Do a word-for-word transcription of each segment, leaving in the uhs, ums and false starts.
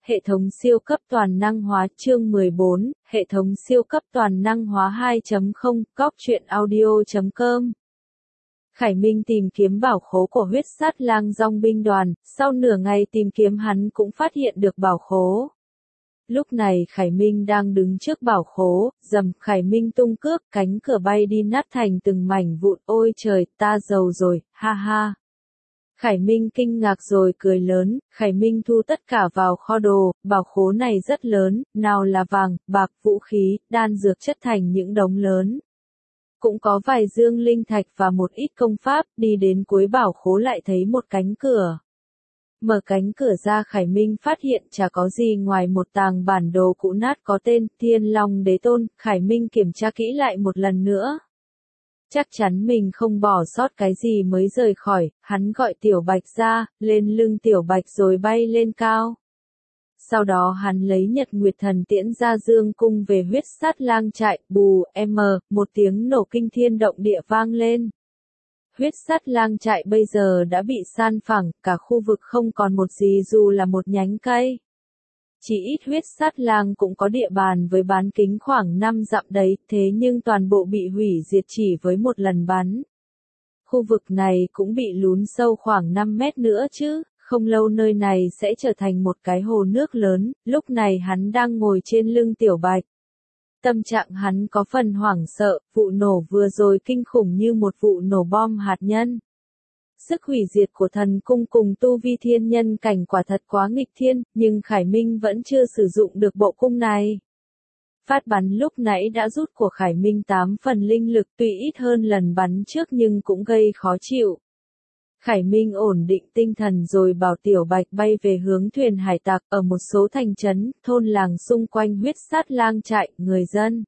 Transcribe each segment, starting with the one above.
hệ thống siêu cấp toàn năng hóa chương mười bốn, hệ thống siêu cấp toàn năng hóa hai chấm không, góc truyện audio chấm com. Khải Minh tìm kiếm bảo khố của huyết sát lang dong binh đoàn, sau nửa ngày tìm kiếm hắn cũng phát hiện được bảo khố. Lúc này Khải Minh đang đứng trước bảo khố, rầm, Khải Minh tung cước, cánh cửa bay đi nát thành từng mảnh vụn, ôi trời, ta giàu rồi, ha ha. Khải Minh kinh ngạc rồi cười lớn, Khải Minh thu tất cả vào kho đồ, bảo khố này rất lớn, nào là vàng, bạc, vũ khí, đan dược chất thành những đống lớn. Cũng có vài dương linh thạch và một ít công pháp, đi đến cuối bảo khố lại thấy một cánh cửa. Mở cánh cửa ra Khải Minh phát hiện chả có gì ngoài một tàng bản đồ cũ nát có tên Thiên Long Đế Tôn, Khải Minh kiểm tra kỹ lại một lần nữa. Chắc chắn mình không bỏ sót cái gì mới rời khỏi, hắn gọi Tiểu Bạch ra, lên lưng Tiểu Bạch rồi bay lên cao. Sau đó hắn lấy Nhật Nguyệt Thần Tiễn ra dương cung về huyết sát lang trại, bù, m, một tiếng nổ kinh thiên động địa vang lên. Huyết sát lang trại bây giờ đã bị san phẳng, cả khu vực không còn một gì dù là một nhánh cây. Chỉ ít huyết sát lang cũng có địa bàn với bán kính khoảng năm dặm đấy, thế nhưng toàn bộ bị hủy diệt chỉ với một lần bắn. Khu vực này cũng bị lún sâu khoảng năm mét nữa chứ, không lâu nơi này sẽ trở thành một cái hồ nước lớn, lúc này hắn đang ngồi trên lưng Tiểu Bạch. Tâm trạng hắn có phần hoảng sợ, vụ nổ vừa rồi kinh khủng như một vụ nổ bom hạt nhân. Sức hủy diệt của thần cung cùng tu vi thiên nhân cảnh quả thật quá nghịch thiên, nhưng Khải Minh vẫn chưa sử dụng được bộ cung này. Phát bắn lúc nãy đã rút của Khải Minh tám phần linh lực, tuy ít hơn lần bắn trước nhưng cũng gây khó chịu. Khải Minh ổn định tinh thần rồi bảo Tiểu Bạch bay về hướng thuyền hải tặc ở một số thành trấn, thôn làng xung quanh huyết sát lang trại, người dân.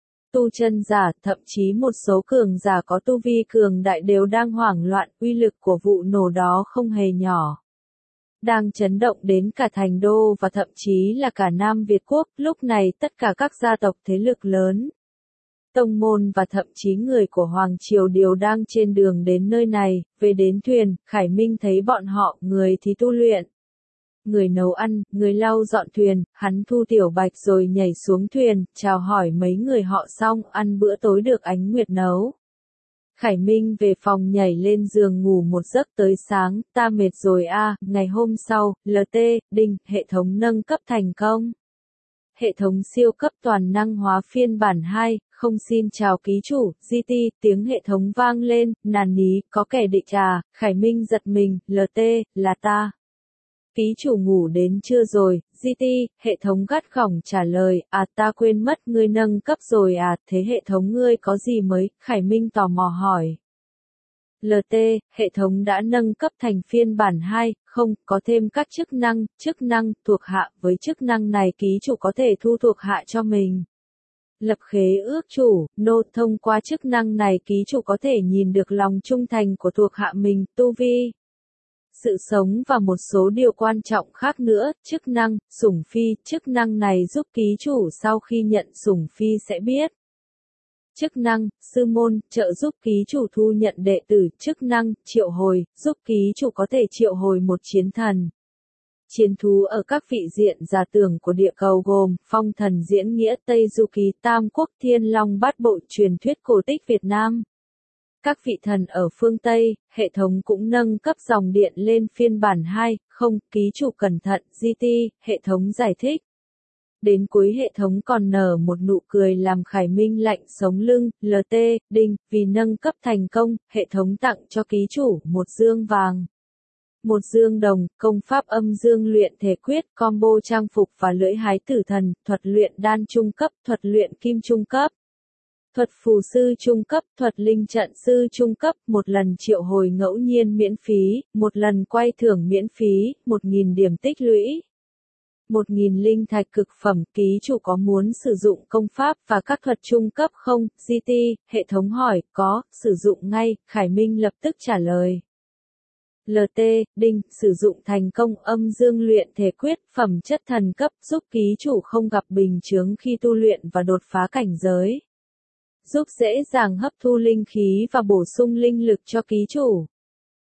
Tu chân giả, thậm chí một số cường giả có tu vi cường đại đều đang hoảng loạn, uy lực của vụ nổ đó không hề nhỏ. Đang chấn động đến cả thành đô và thậm chí là cả Nam Việt Quốc, lúc này tất cả các gia tộc thế lực lớn, tông môn và thậm chí người của Hoàng Triều đều đang trên đường đến nơi này, về đến thuyền, Khải Minh thấy bọn họ, người thì tu luyện, người nấu ăn, người lau dọn thuyền, hắn thu Tiểu Bạch rồi nhảy xuống thuyền, chào hỏi mấy người họ xong, ăn bữa tối được Ánh Nguyệt nấu. Khải Minh về phòng nhảy lên giường ngủ một giấc tới sáng, ta mệt rồi a. Ngày hôm sau, lờ tê, đinh, hệ thống nâng cấp thành công. Hệ thống siêu cấp toàn năng hóa phiên bản hai, không xin chào ký chủ, giê tê, tiếng hệ thống vang lên, nàn ní, có kẻ địch à, Khải Minh giật mình, lờ tê, là ta. Ký chủ ngủ đến chưa rồi, giê tê, hệ thống gắt gỏng trả lời, à ta quên mất ngươi nâng cấp rồi à, thế hệ thống ngươi có gì mới, Khải Minh tò mò hỏi. lờ tê, hệ thống đã nâng cấp thành phiên bản hai, không, có thêm các chức năng, chức năng, thuộc hạ, với chức năng này ký chủ có thể thu thuộc hạ cho mình. Lập khế ước chủ, nô, thông qua chức năng này ký chủ có thể nhìn được lòng trung thành của thuộc hạ mình, tu vi, sự sống và một số điều quan trọng khác nữa, chức năng, sủng phi, chức năng này giúp ký chủ sau khi nhận sủng phi sẽ biết. Chức năng, sư môn, trợ giúp ký chủ thu nhận đệ tử, chức năng, triệu hồi, giúp ký chủ có thể triệu hồi một chiến thần. Chiến thú ở các vị diện giả tưởng của địa cầu gồm, phong thần diễn nghĩa Tây Du Ký Tam Quốc Thiên Long Bát Bộ truyền thuyết cổ tích Việt Nam. Các vị thần ở phương Tây, hệ thống cũng nâng cấp dòng điện lên phiên bản hai, không, ký chủ cẩn thận, giê tê, hệ thống giải thích. Đến cuối hệ thống còn nở một nụ cười làm Khải Minh lạnh sống lưng, lờ tê, đinh, vì nâng cấp thành công, hệ thống tặng cho ký chủ một dương vàng, một dương đồng, công pháp âm dương luyện thể quyết, combo trang phục và lưỡi hái tử thần, thuật luyện đan trung cấp, thuật luyện kim trung cấp, thuật phù sư trung cấp, thuật linh trận sư trung cấp, một lần triệu hồi ngẫu nhiên miễn phí, một lần quay thưởng miễn phí, một nghìn điểm tích lũy, một nghìn linh thạch cực phẩm. Ký chủ có muốn sử dụng công pháp và các thuật trung cấp không? giê tê, hệ thống hỏi, có, sử dụng ngay, Khải Minh lập tức trả lời. lờ tê, đinh, sử dụng thành công âm dương luyện thể quyết, phẩm chất thần cấp, giúp ký chủ không gặp bình chướng khi tu luyện và đột phá cảnh giới. Giúp dễ dàng hấp thu linh khí và bổ sung linh lực cho ký chủ.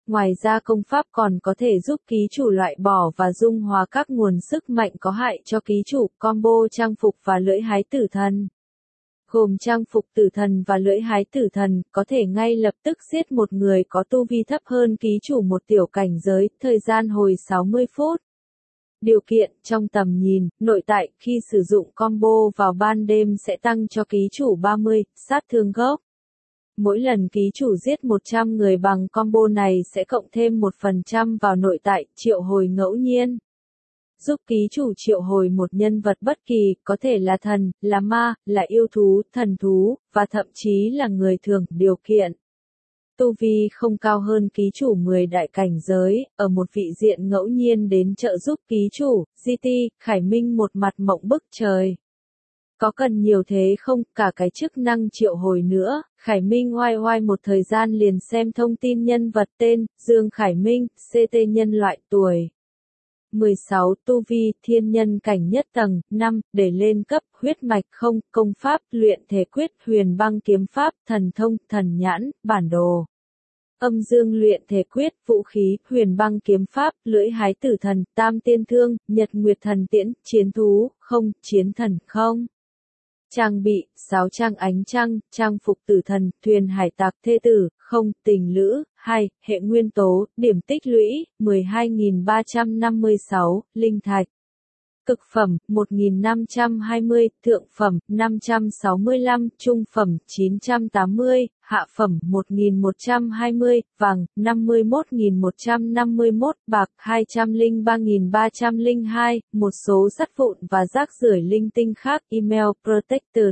Ngoài ra công pháp còn có thể giúp ký chủ loại bỏ và dung hóa các nguồn sức mạnh có hại cho ký chủ. Combo trang phục và lưỡi hái tử thần. Gồm trang phục tử thần và lưỡi hái tử thần, có thể ngay lập tức giết một người có tu vi thấp hơn ký chủ một tiểu cảnh giới, thời gian hồi sáu mươi phút. Điều kiện, trong tầm nhìn, nội tại, khi sử dụng combo vào ban đêm sẽ tăng cho ký chủ ba mươi, sát thương gốc. Mỗi lần ký chủ giết một trăm người bằng combo này sẽ cộng thêm một phần trăm vào nội tại, triệu hồi ngẫu nhiên. Giúp ký chủ triệu hồi một nhân vật bất kỳ, có thể là thần, là ma, là yêu thú, thần thú, và thậm chí là người thường. Điều kiện. Tu vi không cao hơn ký chủ mười đại cảnh giới, ở một vị diện ngẫu nhiên đến trợ giúp ký chủ. giê tê, Khải Minh một mặt mộng bức trời. Có cần nhiều thế không, cả cái chức năng triệu hồi nữa. Khải Minh oai oai một thời gian liền xem thông tin nhân vật tên, Dương Khải Minh, xê tê nhân loại tuổi. mười sáu, tu vi, thiên nhân cảnh nhất tầng, năm, để lên cấp, huyết mạch không, công pháp, luyện thể quyết, huyền băng kiếm pháp, thần thông, thần nhãn, bản đồ. Âm dương luyện thể quyết, vũ khí, huyền băng kiếm pháp, lưỡi hái tử thần, tam tiên thương, nhật nguyệt thần tiễn, chiến thú, không, chiến thần không. Trang bị, sáu trang ánh trăng, trang phục tử thần, thuyền hải tặc thê tử, không, tình lữ, hai, hệ nguyên tố, điểm tích lũy, mười hai nghìn ba trăm năm mươi sáu, linh thạch. Cực phẩm, một nghìn năm trăm hai mươi, thượng phẩm, năm trăm sáu mươi lăm, trung phẩm, chín trăm tám mươi, hạ phẩm, một nghìn một trăm hai mươi, vàng, năm mươi mốt nghìn một trăm năm mươi mốt, bạc, hai trăm lẻ ba nghìn ba trăm lẻ hai, một số sắt vụn và rác rưởi linh tinh khác. Email Protected.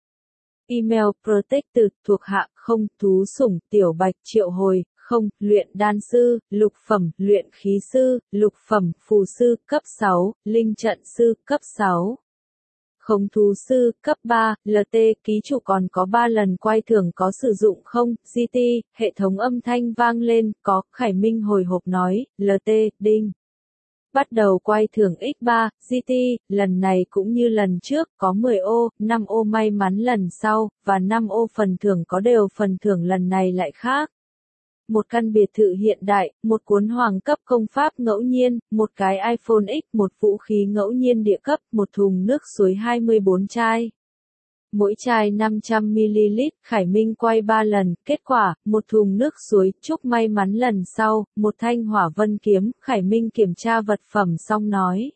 Email Protected thuộc hạ không, thú sủng, tiểu bạch, triệu hồi, không, luyện đan sư, lục phẩm, luyện khí sư, lục phẩm, phù sư, cấp sáu, linh trận sư, cấp sáu. Không thú sư, cấp ba, lờ tê, ký chủ còn có ba lần quay thưởng có sử dụng không, giê tê, hệ thống âm thanh vang lên, có, Khải Minh hồi hộp nói, lờ tê, đinh. Bắt đầu quay thưởng nhân ba, giê tê, lần này cũng như lần trước, có mười ô, năm ô may mắn lần sau, và năm ô phần thưởng có đều phần thưởng lần này lại khác. Một căn biệt thự hiện đại, một cuốn hoàng cấp công pháp ngẫu nhiên, một cái iPhone X, một vũ khí ngẫu nhiên địa cấp, một thùng nước suối hai mươi bốn chai. Mỗi chai năm trăm mi li lít, Khải Minh quay ba lần, kết quả, một thùng nước suối, chúc may mắn lần sau, một thanh hỏa vân kiếm, Khải Minh kiểm tra vật phẩm xong nói.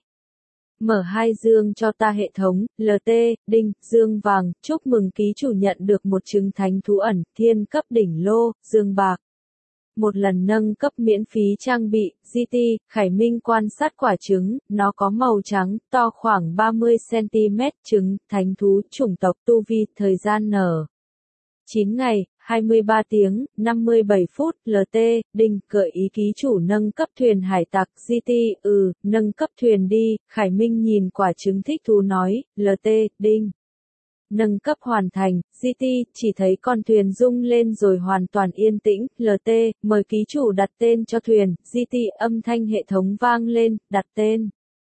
Mở hai dương cho ta hệ thống, lờ tê, đinh, dương vàng, chúc mừng ký chủ nhận được một trứng thánh thú ẩn, thiên cấp đỉnh lô, dương bạc. Một lần nâng cấp miễn phí trang bị, giê tê, Khải Minh quan sát quả trứng, nó có màu trắng, to khoảng ba mươi xăng ti mét, trứng, thánh thú, chủng tộc tu vi, thời gian nở. chín ngày, hai mươi ba tiếng, năm mươi bảy phút, lờ tê, đinh, gợi ý ký chủ nâng cấp thuyền hải tặc, giê tê, ừ, nâng cấp thuyền đi, Khải Minh nhìn quả trứng thích thú nói, lờ tê, đinh. Nâng cấp hoàn thành, giê tê, chỉ thấy con thuyền rung lên rồi hoàn toàn yên tĩnh, lờ tê, mời ký chủ đặt tên cho thuyền, giê tê, âm thanh hệ thống vang lên, đặt tên.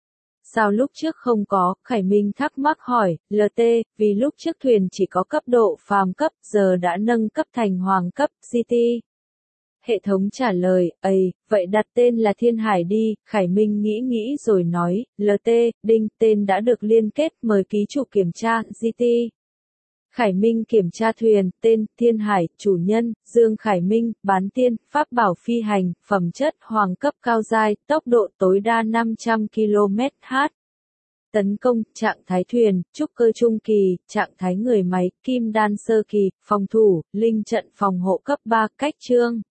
Sao lúc trước không có, Khải Minh thắc mắc hỏi, lờ tê, vì lúc trước thuyền chỉ có cấp độ phàm cấp, giờ đã nâng cấp thành hoàng cấp, giê tê. Hệ thống trả lời, ây, vậy đặt tên là Thiên Hải đi, Khải Minh nghĩ nghĩ rồi nói, lờ tê, đinh, tên đã được liên kết, mời ký chủ kiểm tra, giê tê. Khải Minh kiểm tra thuyền, tên, Thiên Hải, chủ nhân, Dương Khải Minh, bán tiên, pháp bảo phi hành, phẩm chất, hoàng cấp cao giai, tốc độ tối đa năm trăm ki lô mét trên giờ. Tấn công, trạng thái thuyền, trúc cơ trung kỳ, trạng thái người máy, kim đan sơ kỳ, phòng thủ, linh trận phòng hộ cấp ba, cách chương.